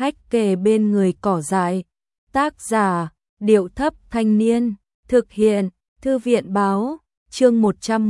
hách kề bên người cỏ dại. Tác giả, Điệu Thấp Thanh Niên. Thực hiện, Thư viện Báo. Chương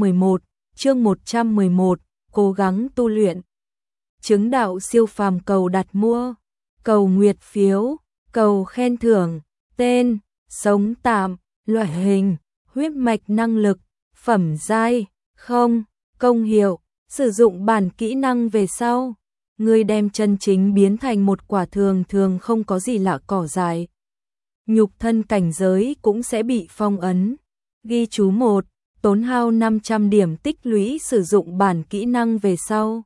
111, cố gắng tu luyện. Chứng đạo siêu phàm cầu đặt mua, cầu nguyệt phiếu, cầu khen thưởng. Tên, sống tạm, loại hình, huyết mạch năng lực, phẩm giai, không, công hiệu, sử dụng bản kỹ năng về sau. Người đem chân chính biến thành một quả thường thường không có gì lạ cỏ dại. Nhục thân cảnh giới cũng sẽ bị phong ấn. Ghi chú 1, tốn hao 500 điểm tích lũy sử dụng bản kỹ năng về sau.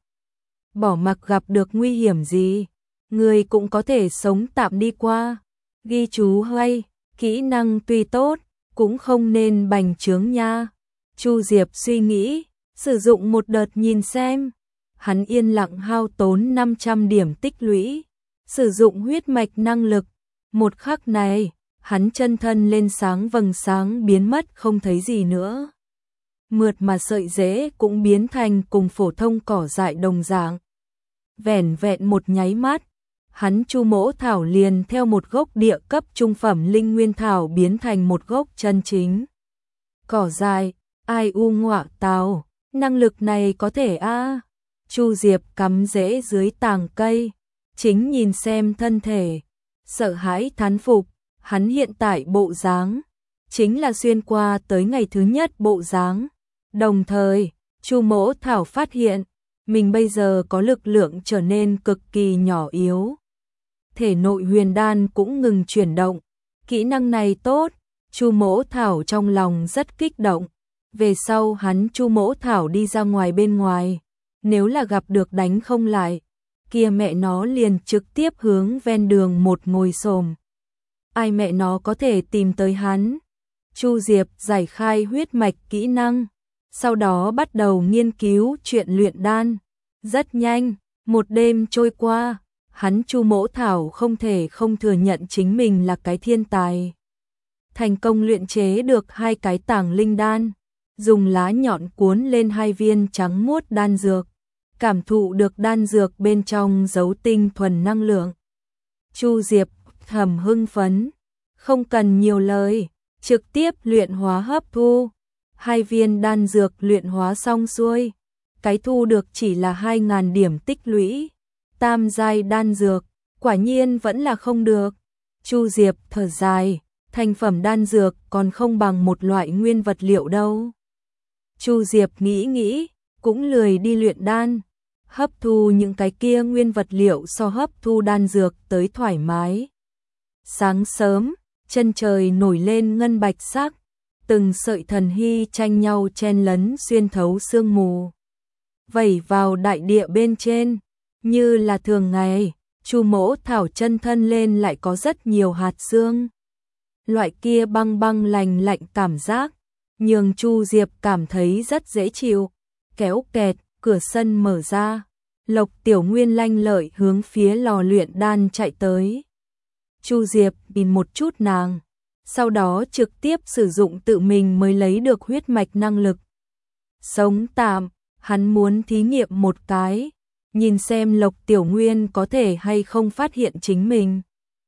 Bỏ mặc gặp được nguy hiểm gì, người cũng có thể sống tạm đi qua. Ghi chú 2, kỹ năng tuy tốt, cũng không nên bành trướng nha. Chu Diệp suy nghĩ, sử dụng một đợt nhìn xem. Hắn yên lặng hao tốn 500 điểm tích lũy, sử dụng huyết mạch năng lực. Một khắc này, hắn chân thân lên sáng vầng sáng biến mất không thấy gì nữa. Mượt mà sợi rễ cũng biến thành cùng phổ thông cỏ dại đồng dạng. Vẻn vẹn một nháy mắt, hắn Chu Mỗ Thảo liền theo một gốc địa cấp trung phẩm linh nguyên thảo biến thành một gốc chân chính cỏ dại. Ai u ngọa tào, năng lực này có thể a. Chu Diệp cắm rễ dưới tàng cây, chính nhìn xem thân thể, sợ hãi thán phục. Hắn hiện tại bộ dáng chính là xuyên qua tới ngày thứ nhất bộ dáng. Đồng thời, Chu Mỗ Thảo phát hiện mình bây giờ có lực lượng trở nên cực kỳ nhỏ yếu. Thể nội huyền đan cũng ngừng chuyển động. Kỹ năng này tốt, Chu Mỗ Thảo trong lòng rất kích động. Về sau hắn Chu Mỗ Thảo đi ra ngoài bên ngoài, nếu là gặp được đánh không lại, kia mẹ nó liền trực tiếp hướng ven đường một ngồi xổm. Ai mẹ nó có thể tìm tới hắn. Chu Diệp giải khai huyết mạch kỹ năng, sau đó bắt đầu nghiên cứu chuyện luyện đan. Rất nhanh, một đêm trôi qua, hắn Chu Mỗ Thảo không thể không thừa nhận chính mình là cái thiên tài. Thành công luyện chế được 2 cái tàng linh đan, dùng lá nhọn cuốn lên 2 viên trắng muốt đan dược, cảm thụ được đan dược bên trong giấu tinh thuần năng lượng. Chu Diệp thầm hưng phấn, không cần nhiều lời, trực tiếp luyện hóa hấp thu. 2 viên đan dược luyện hóa xong xuôi, cái thu được chỉ là 2.000 điểm tích lũy. Tam giai đan dược, quả nhiên vẫn là không được. Chu Diệp thở dài, thành phẩm đan dược còn không bằng một loại nguyên vật liệu đâu. Chu Diệp nghĩ, cũng lười đi luyện đan. Hấp thu những cái kia nguyên vật liệu so hấp thu đan dược tới thoải mái. Sáng sớm, chân trời nổi lên ngân bạch sắc, từng sợi thần hy tranh nhau chen lấn xuyên thấu sương mù, vẩy vào đại địa bên trên. Như là thường ngày, Chu Mỗ Thảo chân thân lên lại có rất nhiều hạt sương. Loại kia băng băng lạnh lạnh cảm giác, nhường Chu Diệp cảm thấy rất dễ chịu. Kéo kẹt, cửa sân mở ra. Lộc Tiểu Nguyên lanh lợi hướng phía lò luyện đan chạy tới. Chu Diệp nhìn một chút nàng, sau đó trực tiếp sử dụng tự mình mới lấy được huyết mạch năng lực. Sống tạm, hắn muốn thí nghiệm một cái, nhìn xem Lộc Tiểu Nguyên có thể hay không phát hiện chính mình.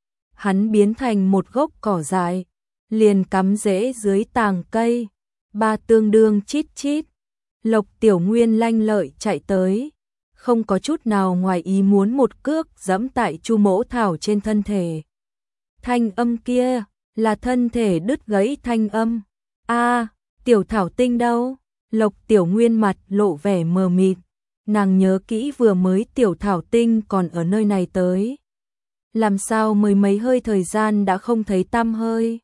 Hắn biến thành một gốc cỏ dại, liền cắm rễ dưới tàng cây. Ba tương đương chít chít. Lộc Tiểu Nguyên lanh lợi chạy tới, không có chút nào ngoài ý muốn một cước giẫm tại Chu Mỗ Thảo trên thân thể. Thanh âm kia là thân thể đứt gãy thanh âm. A, Tiểu Thảo Tinh đâu? Lộc Tiểu Nguyên mặt lộ vẻ mờ mịt. Nàng nhớ kỹ vừa mới Tiểu Thảo Tinh còn ở nơi này tới. Làm sao mới mấy hơi thời gian đã không thấy tăm hơi?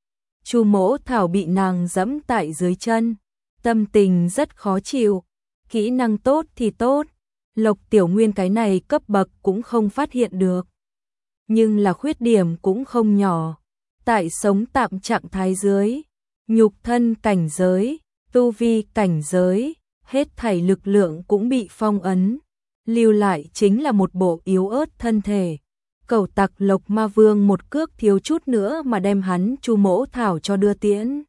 Chu Mỗ Thảo bị nàng giẫm tại dưới chân, tâm tình rất khó chịu. Kỹ năng tốt thì tốt, Lộc Tiểu Nguyên cái này cấp bậc cũng không phát hiện được. Nhưng là khuyết điểm cũng không nhỏ. Tại sống tạm trạng thái dưới, nhục thân cảnh giới, tu vi cảnh giới, hết thảy lực lượng cũng bị phong ấn. Lưu lại chính là một bộ yếu ớt thân thể. Cẩu tặc Lộc Ma Vương một cước thiếu chút nữa mà đem hắn Chu Mỗ Thảo cho đưa tiễn.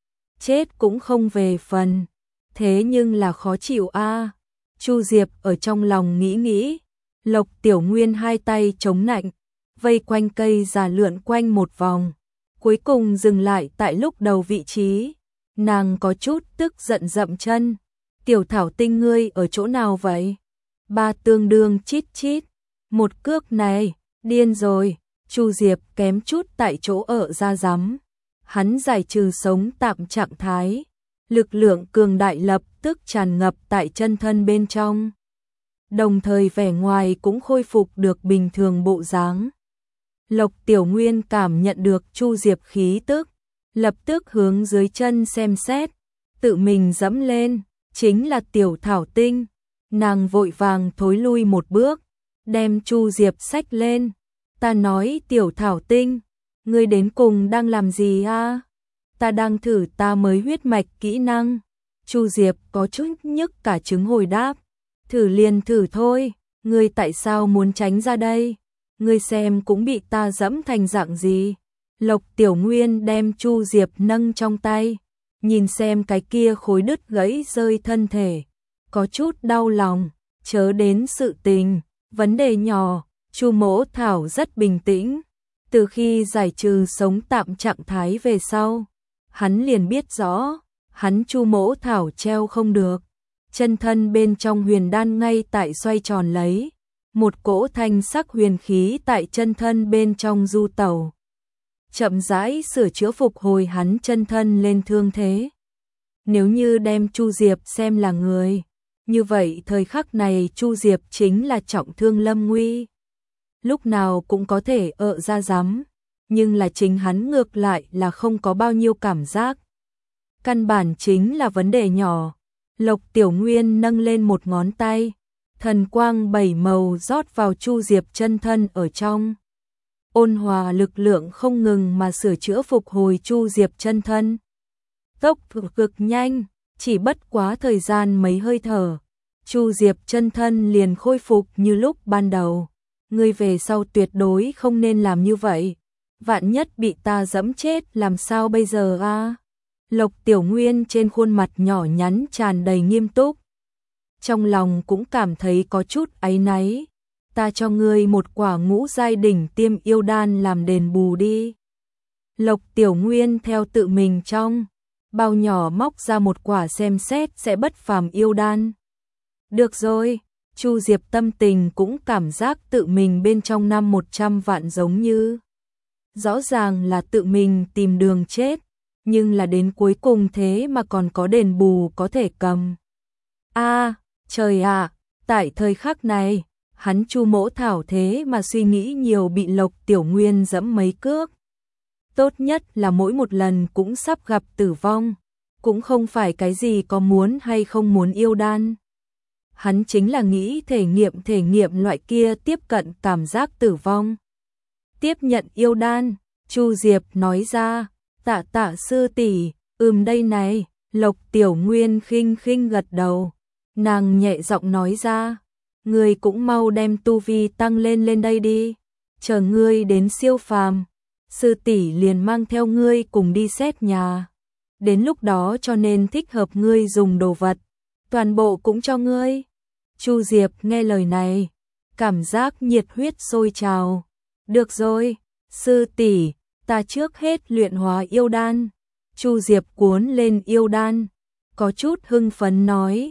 Chết cũng không về phần. Thế nhưng là khó chịu a. Chu Diệp ở trong lòng nghĩ. Lộc Tiểu Nguyên hai tay chống nạnh, vây quanh cây già lượn quanh một vòng, cuối cùng dừng lại tại lúc đầu vị trí. Nàng có chút tức giận dậm chân, Tiểu Thảo Tinh ngươi ở chỗ nào vậy? Ba tương đương chít chít, một cước này, điên rồi. Chu Diệp kém chút tại chỗ ở ra rắm. Hắn giải trừ sống tạm trạng thái, lực lượng cường đại lập tức tràn ngập tại chân thân bên trong. Đồng thời vẻ ngoài cũng khôi phục được bình thường bộ dáng. Lộc Tiểu Nguyên cảm nhận được Chu Diệp khí tức, lập tức hướng dưới chân xem xét, tự mình dẫm lên, chính là Tiểu Thảo Tinh. Nàng vội vàng thối lui một bước, đem Chu Diệp xách lên. Ta nói Tiểu Thảo Tinh, ngươi đến cùng đang làm gì a? Ta đang thử ta mới huyết mạch kỹ năng. Chu Diệp có chút nhức cả trứng hồi đáp. Thử liền thử thôi, ngươi tại sao muốn tránh ra đây? Ngươi xem cũng bị ta dẫm thành dạng gì? Lộc Tiểu Nguyên đem Chu Diệp nâng trong tay, nhìn xem cái kia khối đứt gãy rơi thân thể, có chút đau lòng, chớ đến sự tình, vấn đề nhỏ. Chu Mỗ Thảo rất bình tĩnh, từ khi giải trừ sống tạm trạng thái về sau, hắn liền biết rõ, hắn Chu Mỗ Thảo treo không được, chân thân bên trong huyền đan ngay tại xoay tròn lấy, một cỗ thanh sắc huyền khí tại chân thân bên trong du tẩu, chậm rãi sửa chữa phục hồi hắn chân thân lên thương thế. Nếu như đem Chu Diệp xem là người, như vậy thời khắc này Chu Diệp chính là trọng thương lâm nguy. Lúc nào cũng có thể ra rắm, nhưng là chính hắn ngược lại là không có bao nhiêu cảm giác. Căn bản chính là vấn đề nhỏ. Lộc Tiểu Nguyên nâng lên một ngón tay, thần quang bảy màu rót vào Chu Diệp chân thân ở trong. Ôn hòa lực lượng không ngừng mà sửa chữa phục hồi Chu Diệp chân thân. Tốc độ cực nhanh, chỉ bất quá thời gian mấy hơi thở, Chu Diệp chân thân liền khôi phục như lúc ban đầu. Ngươi về sau tuyệt đối không nên làm như vậy, vạn nhất bị ta dẫm chết làm sao bây giờ a? Lộc Tiểu Nguyên trên khuôn mặt nhỏ nhắn tràn đầy nghiêm túc, trong lòng cũng cảm thấy có chút áy náy. Ta cho ngươi một quả ngũ giai đỉnh tiêm yêu đan làm đền bù đi. Lộc Tiểu Nguyên theo tự mình trong bao nhỏ móc ra một quả xem xét sẽ bất phàm yêu đan. Được rồi. Chu Diệp tâm tình cũng cảm giác tự mình bên trong năm 100 vạn giống như. Rõ ràng là tự mình tìm đường chết, nhưng là đến cuối cùng thế mà còn có đền bù có thể cầm. Trời ạ, tại thời khắc này, hắn Chu Mỗ Thảo thế mà suy nghĩ nhiều bị Lộc Tiểu Nguyên dẫm mấy cước. Tốt nhất là mỗi một lần cũng sắp gặp tử vong, cũng không phải cái gì có muốn hay không muốn yêu đan. Hắn chính là nghĩ thể nghiệm loại kia tiếp cận cảm giác tử vong. Tiếp nhận yêu đan, Chu Diệp nói ra, tạ sư tỷ, đây này. Lộc Tiểu Nguyên khinh khinh gật đầu, nàng nhẹ giọng nói ra, ngươi cũng mau đem tu vi tăng lên đây đi, chờ ngươi đến siêu phàm, sư tỷ liền mang theo ngươi cùng đi xét nhà. Đến lúc đó cho nên thích hợp ngươi dùng đồ vật, toàn bộ cũng cho ngươi. Chu Diệp nghe lời này, cảm giác nhiệt huyết sôi trào. Được rồi, sư tỷ, ta trước hết luyện hóa yêu đan. Chu Diệp cuốn lên yêu đan, có chút hưng phấn nói,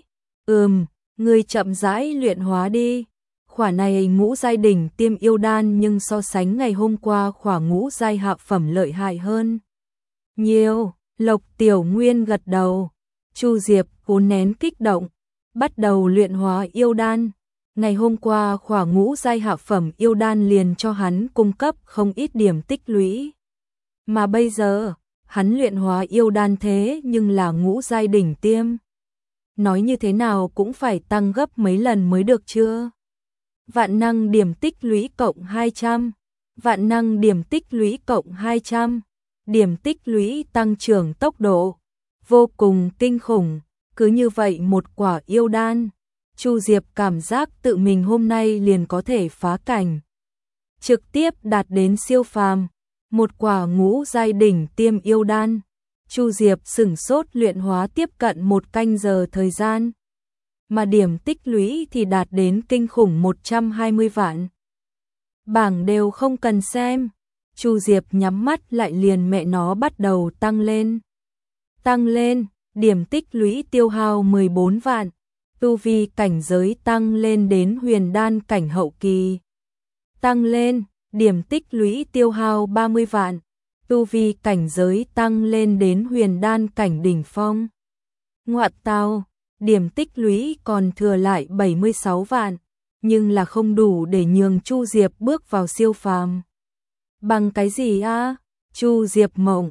ngươi chậm rãi luyện hóa đi. Khỏa này ngũ giai đỉnh tiêm yêu đan nhưng so sánh ngày hôm qua khỏa ngũ giai hạ phẩm lợi hại hơn nhiều. Lộc Tiểu Nguyên gật đầu, Chu Diệp cố nén kích động, bắt đầu luyện hóa yêu đan. Ngày hôm qua khỏa ngũ giai hạ phẩm yêu đan liền cho hắn cung cấp không ít điểm tích lũy. Mà bây giờ, hắn luyện hóa yêu đan thế nhưng là ngũ giai đỉnh tiêm. Nói như thế nào cũng phải tăng gấp mấy lần mới được chưa? Vạn năng điểm tích lũy cộng 200, vạn năng điểm tích lũy cộng 200, điểm tích lũy tăng trưởng tốc độ, vô cùng kinh khủng. Cứ như vậy một quả yêu đan, Chu Diệp cảm giác tự mình hôm nay liền có thể phá cảnh, trực tiếp đạt đến siêu phàm. Một quả ngũ giai đỉnh tiêm yêu đan, Chu Diệp sửng sốt luyện hóa tiếp cận 1 canh giờ thời gian, mà điểm tích lũy thì đạt đến kinh khủng 120 vạn. bảng đều không cần xem. Chu Diệp nhắm mắt lại liền mẹ nó bắt đầu tăng lên. Tăng lên, điểm tích lũy tiêu hao 14 vạn, tu vi cảnh giới tăng lên đến huyền đan cảnh hậu kỳ. Tăng lên, điểm tích lũy tiêu hao 30 vạn, tu vi cảnh giới tăng lên đến huyền đan cảnh đỉnh phong. Ngoại tao, điểm tích lũy còn thừa lại 76 vạn, nhưng là không đủ để nhường Chu Diệp bước vào siêu phàm. Bằng cái gì a? Chu Diệp mộng,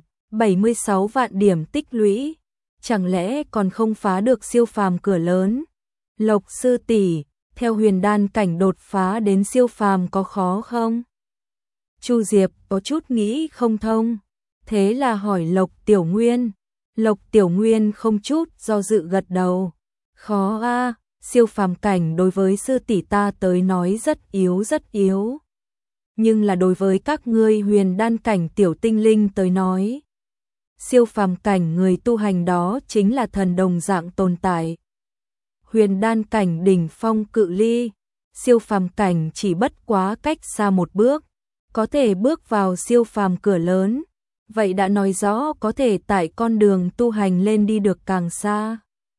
76 vạn điểm tích lũy, chẳng lẽ còn không phá được siêu phàm cửa lớn? Lộc sư tỷ, theo huyền đan cảnh đột phá đến siêu phàm có khó không? Chu Diệp có chút nghĩ không thông, thế là hỏi Lộc Tiểu Nguyên. Lộc Tiểu Nguyên không chút do dự gật đầu. Khó a, siêu phàm cảnh đối với sư tỷ ta tới nói rất yếu. Nhưng là đối với các ngươi huyền đan cảnh tiểu tinh linh tới nói, siêu phàm cảnh người tu hành đó chính là thần đồng dạng tồn tại. Huyền đan cảnh đỉnh phong cự ly, siêu phàm cảnh chỉ bất quá cách xa một bước, có thể bước vào siêu phàm cửa lớn, vậy đã nói rõ có thể tại con đường tu hành lên đi được càng xa.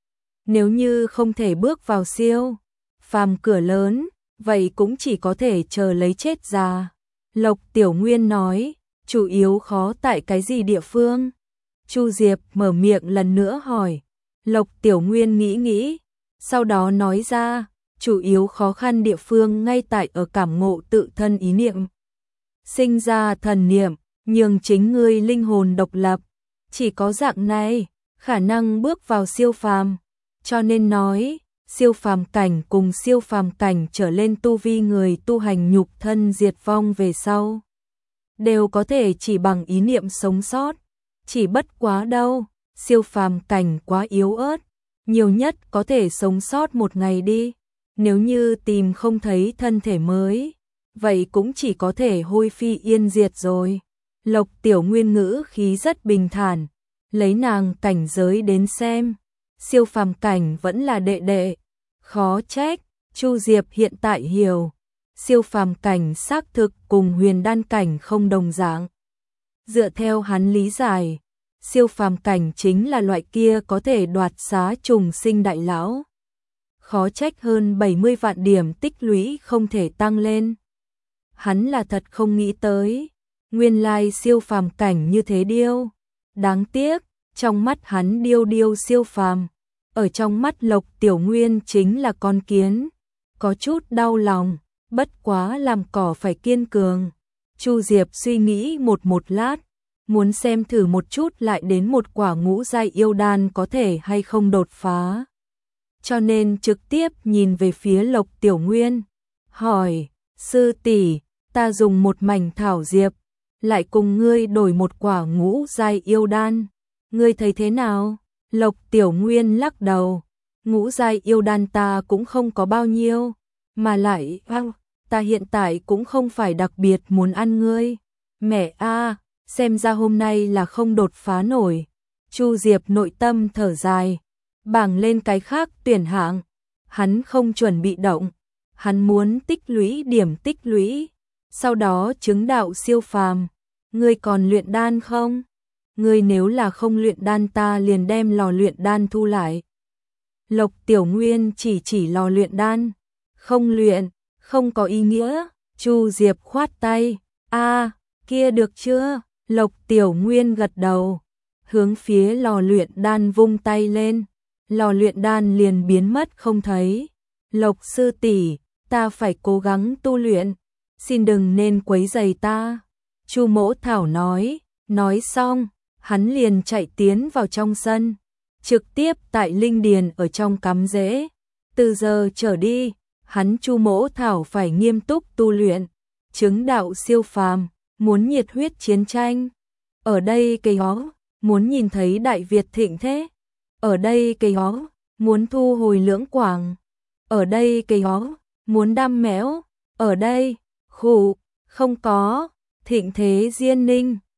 Nếu như không thể bước vào siêu phàm cửa lớn, vậy cũng chỉ có thể chờ lấy chết già. Lộc Tiểu Nguyên nói, chủ yếu khó tại cái gì địa phương? Chu Diệp mở miệng lần nữa hỏi. Lộc Tiểu Nguyên nghĩ, sau đó nói ra, chủ yếu khó khăn địa phương ngay tại ở cảm ngộ tự thân ý niệm. Sinh ra thần niệm, nhường chính ngươi linh hồn độc lập, chỉ có dạng này, khả năng bước vào siêu phàm. Cho nên nói, siêu phàm cảnh cùng siêu phàm cảnh trở lên tu vi người tu hành nhục thân diệt vong về sau, đều có thể chỉ bằng ý niệm sống sót, chỉ bất quá đâu, siêu phàm cảnh quá yếu ớt, nhiều nhất có thể sống sót một ngày đi, nếu như tìm không thấy thân thể mới, vậy cũng chỉ có thể hôi phi yên diệt rồi. Lộc Tiểu Nguyên ngữ khí rất bình thản, lấy nàng cảnh giới đến xem, siêu phàm cảnh vẫn là đệ đệ, khó trách, Chu Diệp hiện tại hiểu, siêu phàm cảnh xác thực cùng huyền đan cảnh không đồng dạng. Dựa theo hắn lý giải, siêu phàm cảnh chính là loại kia có thể đoạt xá trùng sinh đại lão. Khó trách hơn 70 vạn điểm tích lũy không thể tăng lên. Hắn là thật không nghĩ tới, nguyên lai siêu phàm cảnh như thế điêu. Đáng tiếc, trong mắt hắn điêu siêu phàm, ở trong mắt Lộc Tiểu Nguyên chính là con kiến. Có chút đau lòng, bất quá làm cỏ phải kiên cường. Chu Diệp suy nghĩ một lát, muốn xem thử một chút lại đến một quả ngũ giai yêu đan có thể hay không đột phá. Cho nên trực tiếp nhìn về phía Lộc Tiểu Nguyên, hỏi, sư tỷ, ta dùng một mảnh thảo diệp, lại cùng ngươi đổi một quả ngũ giai yêu đan, ngươi thấy thế nào? Lộc Tiểu Nguyên lắc đầu, ngũ giai yêu đan ta cũng không có bao nhiêu, mà lại, ta hiện tại cũng không phải đặc biệt muốn ăn ngươi. Mẹ a, xem ra hôm nay là không đột phá nổi. Chu Diệp nội tâm thở dài, bảng lên cái khác tuyển hạng, hắn không chuẩn bị động, hắn muốn tích lũy điểm tích lũy, sau đó chứng đạo siêu phàm. Ngươi còn luyện đan không? Ngươi nếu là không luyện đan ta liền đem lò luyện đan thu lại. Lộc Tiểu Nguyên chỉ lò luyện đan, không luyện, không có ý nghĩa. Chu Diệp khoát tay, kia được chưa? Lộc Tiểu Nguyên gật đầu, hướng phía lò luyện đan vung tay lên, lò luyện đan liền biến mất không thấy. Lộc sư tỷ, ta phải cố gắng tu luyện, xin đừng nên quấy rầy ta. Chu Mỗ Thảo nói xong, hắn liền chạy tiến vào trong sân, trực tiếp tại linh điền ở trong cắm rễ. Từ giờ trở đi, hắn Chu Mỗ Thảo phải nghiêm túc tu luyện, chứng đạo siêu phàm, muốn nhiệt huyết chiến tranh. Ở đây cây hó, muốn nhìn thấy Đại Việt thịnh thế. Ở đây cây hó, muốn thu hồi lưỡng quảng. Ở đây cây hó, muốn đam mẽo. Ở đây, không có, thịnh thế Diên Ninh.